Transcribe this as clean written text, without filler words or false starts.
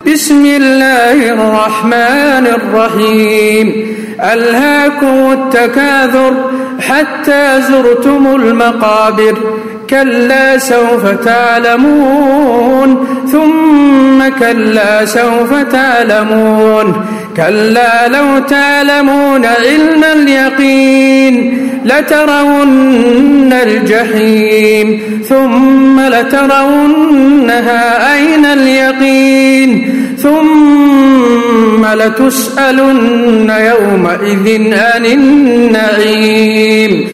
بسم الله الرحمن الرحيم ألهاكم التكاثر حتى زرتم المقابر كلا سوف تعلمون ثم كلا سوف تعلمون كلا لو تعلمون علم اليقين لترون الجحيم ثم لترونها عين اليقين ثم لتسألن يومئذ عن النعيم.